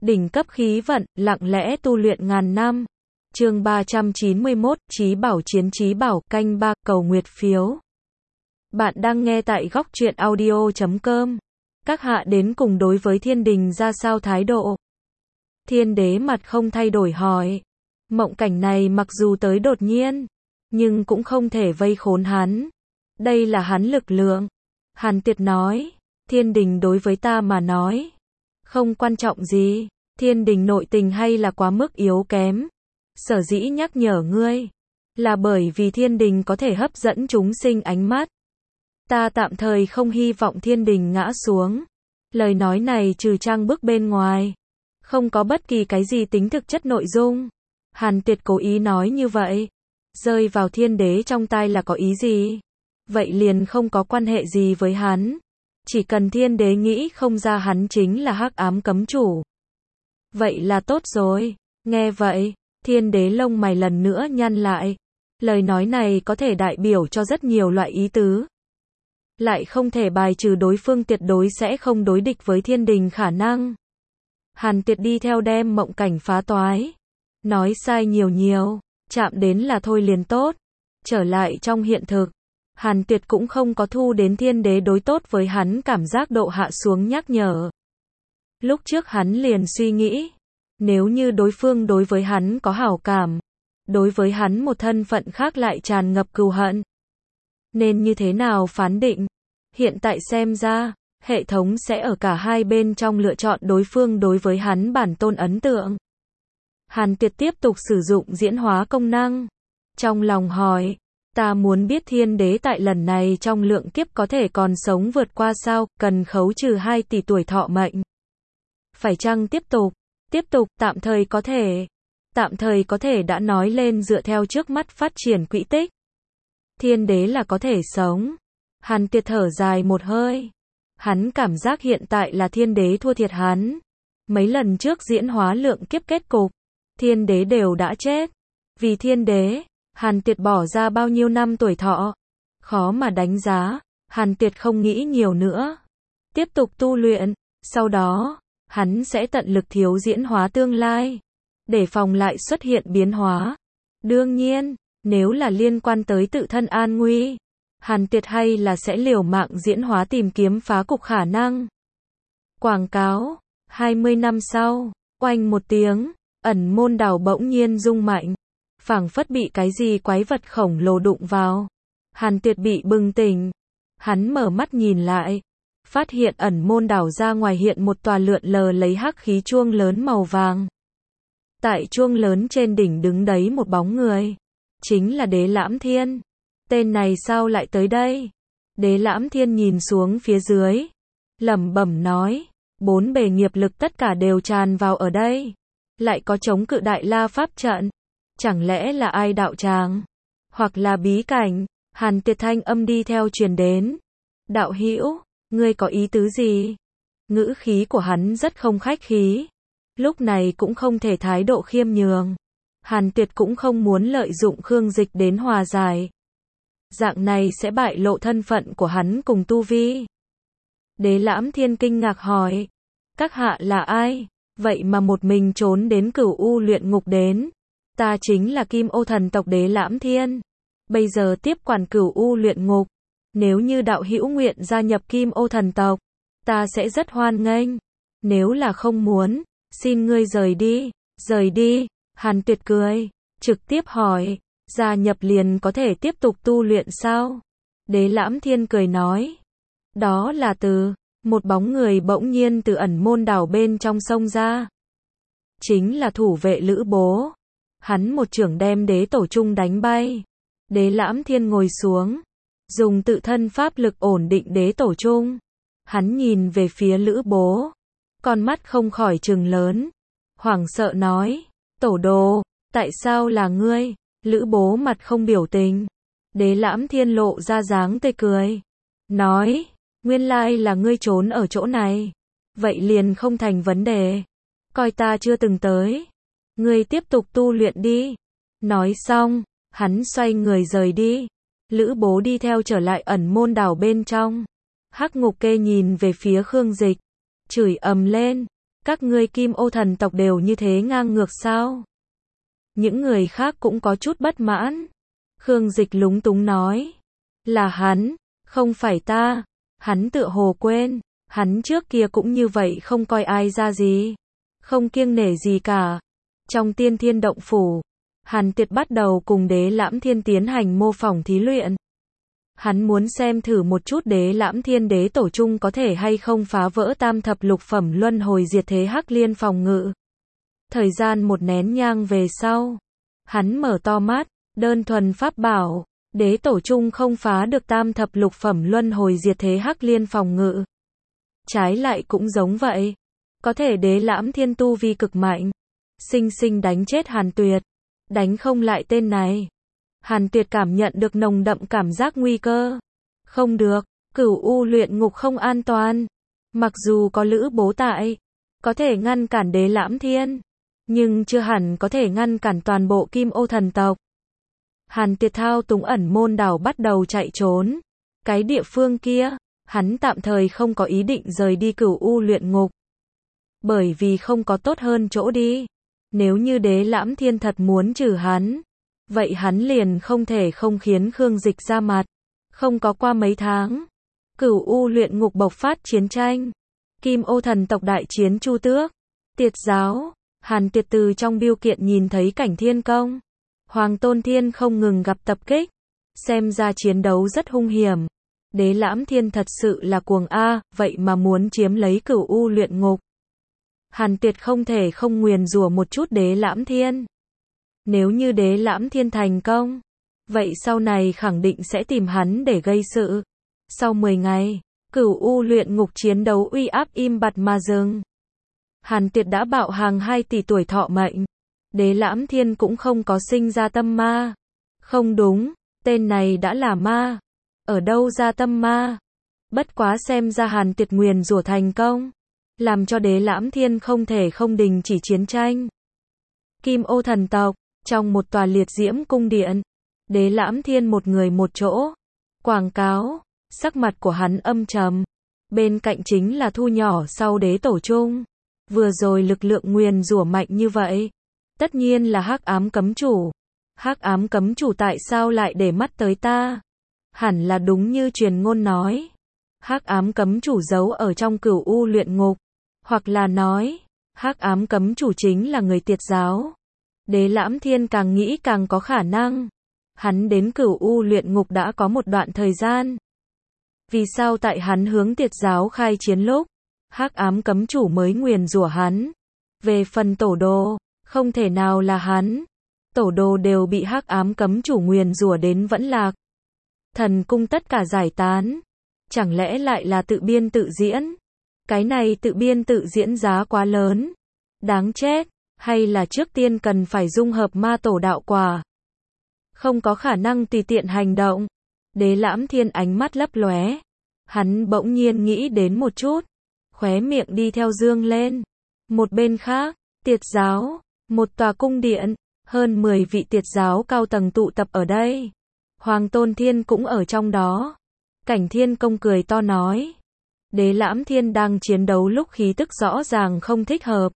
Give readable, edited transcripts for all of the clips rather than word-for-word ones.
Đỉnh cấp khí vận, lặng lẽ tu luyện ngàn năm. Chương 391, Chí Bảo chiến Chí Bảo, canh 3, cầu nguyệt phiếu. Bạn đang nghe tại góc truyện audio.com. Các hạ đến cùng đối với thiên đình ra sao thái độ? Thiên đế mặt không thay đổi hỏi. Mộng cảnh này mặc dù tới đột nhiên, nhưng cũng không thể vây khốn hắn. Đây là hắn lực lượng. Hàn Tiệt nói, thiên đình đối với ta mà nói, không quan trọng gì. Thiên đình nội tình hay là quá mức yếu kém. Sở dĩ nhắc nhở ngươi, là bởi vì thiên đình có thể hấp dẫn chúng sinh ánh mắt. Ta tạm thời không hy vọng thiên đình ngã xuống. Lời nói này trừ trang bức bên ngoài, không có bất kỳ cái gì tính thực chất nội dung. Hàn Tiệt cố ý nói như vậy, rơi vào thiên đế trong tai là có ý gì? Vậy liền không có quan hệ gì với hắn. Chỉ cần thiên đế nghĩ không ra hắn chính là hắc ám cấm chủ, vậy là tốt rồi. Nghe vậy, thiên đế lông mày lần nữa nhăn lại. Lời nói này có thể đại biểu cho rất nhiều loại ý tứ. Lại không thể bài trừ đối phương tuyệt đối sẽ không đối địch với thiên đình khả năng. Hàn Tiệt đi theo đem mộng cảnh phá toái. Nói sai nhiều, chạm đến là thôi liền tốt. Trở lại trong hiện thực, Hàn Tiệt cũng không có thu đến thiên đế đối tốt với hắn cảm giác độ hạ xuống nhắc nhở. Lúc trước hắn liền suy nghĩ, nếu như đối phương đối với hắn có hảo cảm, đối với hắn một thân phận khác lại tràn ngập cừu hận, nên như thế nào phán định? Hiện tại xem ra, hệ thống sẽ ở cả hai bên trong lựa chọn đối phương đối với hắn bản tôn ấn tượng. Hàn Tiệt tiếp tục sử dụng diễn hóa công năng. Trong lòng hỏi, ta muốn biết thiên đế tại lần này trong lượng kiếp có thể còn sống vượt qua sao, cần khấu trừ 2 tỷ tuổi thọ mệnh. Phải chăng tiếp tục, tạm thời có thể. Tạm thời có thể đã nói lên dựa theo trước mắt phát triển quỹ tích. Thiên đế là có thể sống. Hàn Tiệt thở dài một hơi. Hắn cảm giác hiện tại là thiên đế thua thiệt hắn. Mấy lần trước diễn hóa lượng kiếp kết cục, thiên đế đều đã chết. Vì thiên đế, Hàn Tiệt bỏ ra bao nhiêu năm tuổi thọ, khó mà đánh giá. Hàn Tiệt không nghĩ nhiều nữa, tiếp tục tu luyện. Sau đó, hắn sẽ tận lực thiếu diễn hóa tương lai, để phòng lại xuất hiện biến hóa. Đương nhiên, nếu là liên quan tới tự thân an nguy, Hàn Tiệt hay là sẽ liều mạng diễn hóa tìm kiếm phá cục khả năng. Quảng cáo, 20 năm sau, oanh một tiếng, ẩn môn đảo bỗng nhiên rung mạnh, phảng phất bị cái gì quái vật khổng lồ đụng vào. Hàn Tiệt bị bừng tỉnh, hắn mở mắt nhìn lại, phát hiện ẩn môn đảo ra ngoài hiện một tòa lượn lờ lấy hắc khí chuông lớn màu vàng. Tại chuông lớn trên đỉnh đứng đấy một bóng người, chính là Đế Lãm Thiên. Tên này sao lại tới đây? Đế Lãm Thiên nhìn xuống phía dưới, lẩm bẩm nói, 4 bề nghiệp lực tất cả đều tràn vào ở đây, lại có chống cự đại la pháp trận, chẳng lẽ là ai đạo tràng, hoặc là bí cảnh? Hàn Tiệt thanh âm đi theo truyền đến, đạo hữu, ngươi có ý tứ gì? Ngữ khí của hắn rất không khách khí, lúc này cũng không thể thái độ khiêm nhường. Hàn Tiệt cũng không muốn lợi dụng Khương Dịch đến hòa giải, dạng này sẽ bại lộ thân phận của hắn cùng tu vi. Đế Lãm Thiên kinh ngạc hỏi, các hạ là ai? Vậy mà một mình trốn đến Cửu U luyện ngục đến. Ta chính là Kim Ô thần tộc Đế Lãm Thiên, bây giờ tiếp quản Cửu U luyện ngục. Nếu như đạo hữu nguyện gia nhập Kim Ô thần tộc, ta sẽ rất hoan nghênh. Nếu là không muốn, xin ngươi rời đi. Rời đi? Hàn Tiệt cười, trực tiếp hỏi, gia nhập liền có thể tiếp tục tu luyện sao? Đế Lãm Thiên cười nói, đó là từ, một bóng người bỗng nhiên từ ẩn môn đảo bên trong sông ra. Chính là thủ vệ Lữ Bố. Hắn một chưởng đem đế tổ trung đánh bay. Đế Lãm Thiên ngồi xuống, dùng tự thân pháp lực ổn định đế tổ trung. Hắn nhìn về phía Lữ Bố, con mắt không khỏi trừng lớn, hoảng sợ nói, tổ đồ, tại sao là ngươi? Lữ Bố mặt không biểu tình. Đế Lãm Thiên lộ ra dáng tươi cười, nói, nguyên lai là ngươi trốn ở chỗ này, vậy liền không thành vấn đề, coi ta chưa từng tới, ngươi tiếp tục tu luyện đi. Nói xong, hắn xoay người rời đi. Lữ Bố đi theo trở lại ẩn môn đảo bên trong. Hắc Ngục Kê nhìn về phía Khương Dịch, chửi ầm lên, Các ngươi Kim Ô thần tộc đều như thế ngang ngược sao? Những người khác cũng có chút bất mãn. Khương Dịch lúng túng nói. Là hắn, không phải ta. Hắn tựa hồ quên. Hắn trước kia cũng như vậy không coi ai ra gì. Không kiêng nể gì cả. Trong Tiên Thiên Động Phủ, Hàn Tuyệt bắt đầu cùng Đế Lãm Thiên tiến hành mô phỏng thí luyện. Hắn muốn xem thử một chút Đế Lãm Thiên đế tổ chung có thể hay không phá vỡ tam thập lục phẩm luân hồi diệt thế Hắc Liên phòng ngự. Thời gian một nén nhang về sau, hắn mở to mắt, đơn thuần pháp bảo, đế tổ chung không phá được tam thập lục phẩm luân hồi diệt thế Hắc Liên phòng ngự. Trái lại cũng giống vậy, có thể Đế Lãm Thiên tu vi cực mạnh, sinh sinh đánh chết Hàn Tuyệt, đánh không lại tên này. Hàn Tuyệt cảm nhận được nồng đậm cảm giác nguy cơ. Không được, Cửu U luyện ngục không an toàn. Mặc dù có Lữ Bố tại, có thể ngăn cản Đế Lãm Thiên, nhưng chưa hẳn có thể ngăn cản toàn bộ Kim Ô thần tộc. Hàn Tuyệt thao túng ẩn môn đảo bắt đầu chạy trốn. Cái địa phương kia, hắn tạm thời không có ý định rời đi Cửu U luyện ngục. Bởi vì không có tốt hơn chỗ đi. Nếu như Đế Lãm Thiên thật muốn trừ hắn, vậy hắn liền không thể không khiến Khương Dịch ra mặt. Không có qua mấy tháng, Cửu U luyện ngục bộc phát chiến tranh. Kim Ô thần tộc đại chiến Chu Tước, Tiệt giáo. Hàn Tuyệt từ trong bưu kiện nhìn thấy cảnh Thiên Công, Hoàng Tôn Thiên không ngừng gặp tập kích. Xem ra chiến đấu rất hung hiểm. Đế Lãm Thiên thật sự là cuồng A, vậy mà muốn chiếm lấy Cửu U luyện ngục. Hàn Tuyệt không thể không nguyền rủa một chút Đế Lãm Thiên. Nếu như Đế Lãm Thiên thành công, vậy sau này khẳng định sẽ tìm hắn để gây sự. Sau 10 ngày, Cửu U luyện ngục chiến đấu uy áp im bặt mà dừng. Hàn Tuyệt đã bạo hàng 2 tỷ tuổi thọ mệnh. Đế Lãm Thiên cũng không có sinh ra tâm ma. Không đúng, tên này đã là ma. Ở đâu ra tâm ma? Bất quá xem ra Hàn Tuyệt nguyền rủa thành công, làm cho Đế Lãm Thiên không thể không đình chỉ chiến tranh. Kim Ô thần tộc, trong một tòa liệt diễm cung điện, Đế Lãm Thiên một người một chỗ, quảng cáo, sắc mặt của hắn âm trầm. Bên cạnh chính là thu nhỏ sau đế tổ chung. Vừa rồi lực lượng nguyền rủa mạnh như vậy, tất nhiên là Hắc Ám Cấm Chủ. Hắc Ám Cấm Chủ tại sao lại để mắt tới ta? Hẳn là đúng như truyền ngôn nói, Hắc Ám Cấm Chủ giấu ở trong Cửu U luyện ngục, hoặc là nói, Hắc Ám Cấm Chủ chính là người Tiệt giáo. Đế Lãm Thiên càng nghĩ càng có khả năng. Hắn đến Cửu U luyện ngục đã có một đoạn thời gian. Vì sao tại hắn hướng Tiệt giáo khai chiến lúc, Hắc Ám Cấm Chủ mới nguyền rủa hắn? Về phần tổ đồ, không thể nào là hắn. Tổ đồ đều bị Hắc Ám Cấm Chủ nguyền rủa đến vẫn lạc. Thần cung tất cả giải tán. Chẳng lẽ lại là tự biên tự diễn? Cái này tự biên tự diễn giá quá lớn. Đáng chết. Hay là trước tiên cần phải dung hợp ma tổ đạo quả? Không có khả năng tùy tiện hành động. Đế Lãm Thiên ánh mắt lấp lóe. Hắn bỗng nhiên nghĩ đến một chút. Khóe miệng đi theo dương lên. Một bên khác, Tiệt giáo, một tòa cung điện, hơn 10 vị Tiệt giáo cao tầng tụ tập ở đây. Hoàng Tôn Thiên cũng ở trong đó. Cảnh Thiên Công cười to nói. Đế Lãm Thiên đang chiến đấu lúc khí tức rõ ràng không thích hợp.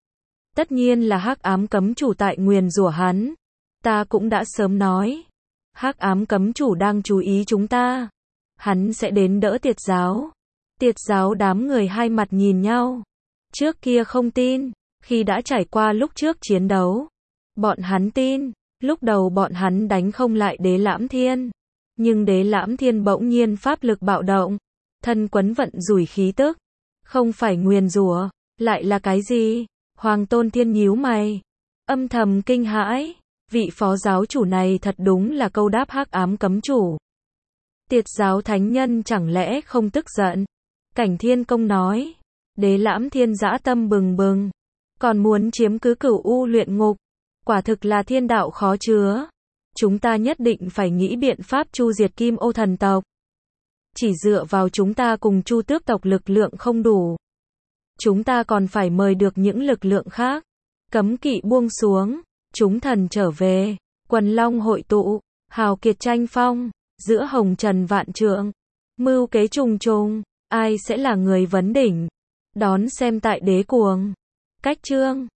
Tất nhiên là Hắc Ám Cấm Chủ tại nguyền rủa hắn. Ta cũng đã sớm nói. Hắc Ám Cấm Chủ đang chú ý chúng ta. Hắn sẽ đến đỡ Tiệt giáo. Tiệt giáo đám người hai mặt nhìn nhau. Trước kia không tin, khi đã trải qua lúc trước chiến đấu. Bọn hắn tin, lúc đầu bọn hắn đánh không lại Đế Lãm Thiên. Nhưng Đế Lãm Thiên bỗng nhiên pháp lực bạo động. Thân quấn vận rủi khí tức. Không phải nguyền rủa, lại là cái gì? Hoàng Tôn Thiên nhíu mày, âm thầm kinh hãi, vị phó giáo chủ này thật đúng là câu đáp Hắc Ám Cấm Chủ. Tiệt giáo thánh nhân chẳng lẽ không tức giận? Cảnh Thiên Công nói, Đế Lãm Thiên dã tâm bừng bừng, còn muốn chiếm cứ Cửu U luyện ngục, quả thực là thiên đạo khó chứa. Chúng ta nhất định phải nghĩ biện pháp chu diệt Kim Ô thần tộc. Chỉ dựa vào chúng ta cùng Chu Tước tộc lực lượng không đủ. Chúng ta còn phải mời được những lực lượng khác. Cấm kỵ buông xuống, chúng thần trở về, quần long hội tụ, hào kiệt tranh phong, giữa hồng trần vạn trượng, mưu kế trùng trùng, ai sẽ là người vấn đỉnh? Đón xem tại Đế Cuồng. Cách chương